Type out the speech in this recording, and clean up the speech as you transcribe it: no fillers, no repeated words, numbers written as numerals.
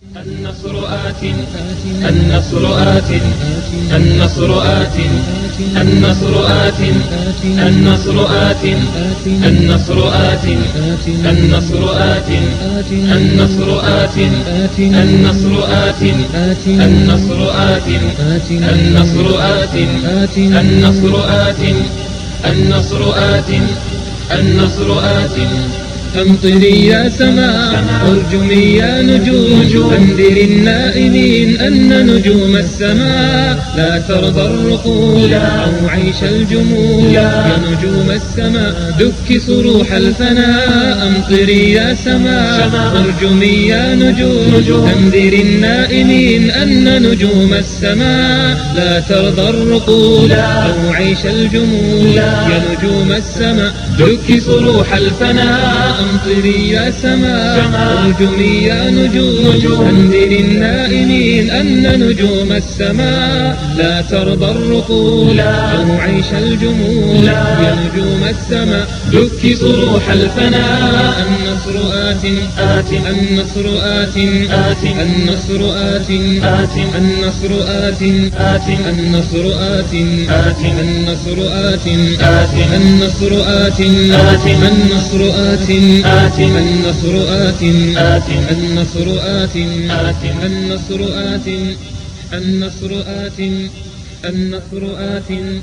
النصر آت النصر آت النصر آت النصر آت النصر آت النصر آت النصر آت النصر آت النصر آت النصر آت النصر آت النصر آت النصر آت النصر آت أمطري يا سماء وارجمي يا نجوم أنذر النائمين أن نجوم السماء لا ترضى الرقود أو عيش الجمود يا نجوم السماء دك صروح الفناء أمطري يا سماء وارجمي يا نجوم أنذر النائمين أن نجوم السماء لا ترضى الرقود أو عيش الجمود يا نجوم السماء دك صروح الفناء أمطري يا سماء وارجمي يا نجوم أنذر النائمين أن نجوم السماء لا ترضى الرقود أو عيش الجمود يا نجوم السماء دك صروح الفناء النصر آت النصر آت النصر آت النصر آت النصر آت النصر آت النصر آت النصر آت النصر آت النصر آت النصر آت النصر آت النصر آت